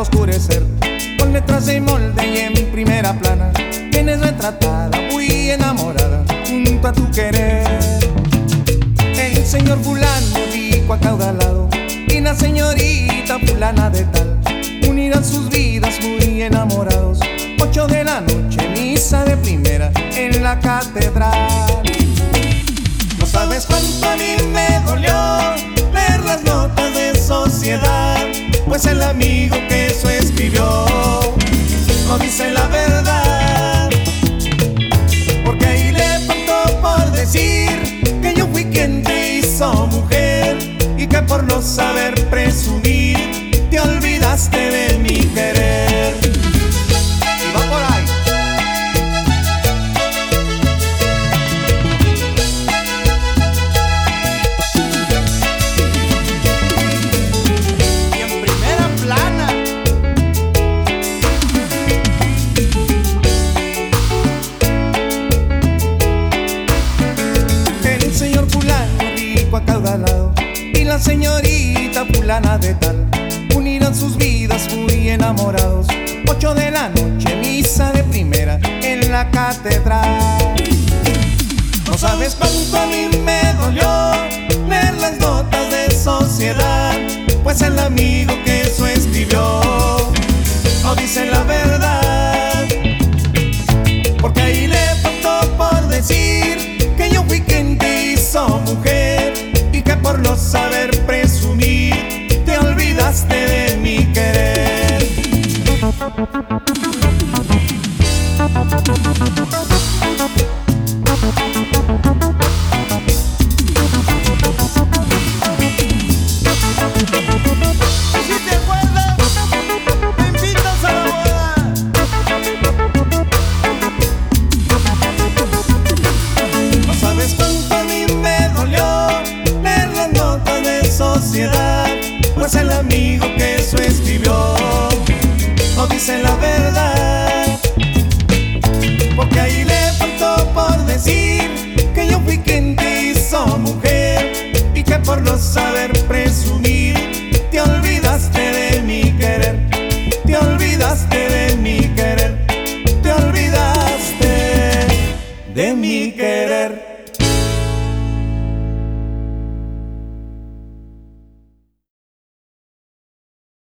oscurecer, con letras de molde y en primera plana, vienes retratada, muy enamorada, junto a tu querer. El señor fulano, rico acaudalado, y la señorita fulana de tal, unirán sus vidas muy enamorados. 8 de la noche, misa de primera en la catedral. No sabes cuánto a mí me dolió leer las notas de sociedad, pues el amigo que eso escribió no dice la verdad, porque ahí le faltó por decir que yo fui quien te hizo mujer y que por no saber presumir te olvidaste de mi querer. Y va por ahí. Y en primera plana. El señor fulano, rico acaudalado, y la señorita fulana de tal, unirán sus vidas muy enamorados. 8 de la noche, misa de primera en la catedral. No sabes cuánto a mí me dolió leer las notas de sociedad, pues el amigo que eso escribió no dice la verdad, porque ahí le faltó por decir que yo fui quien te hizo mujer y que por no saber presumir te olvidaste de mi querer. Si te acuerdas, me invitas a la boda. No sabes cuánto a mí me dolió leer las notas de sociedad, pues el amigo que eso escribió no dice la verdad, porque ahí le faltó por decir que yo fui quien te hizo mujer y que por no saber presumir te olvidaste de mi querer, te olvidaste de mi querer, te olvidaste de mi querer.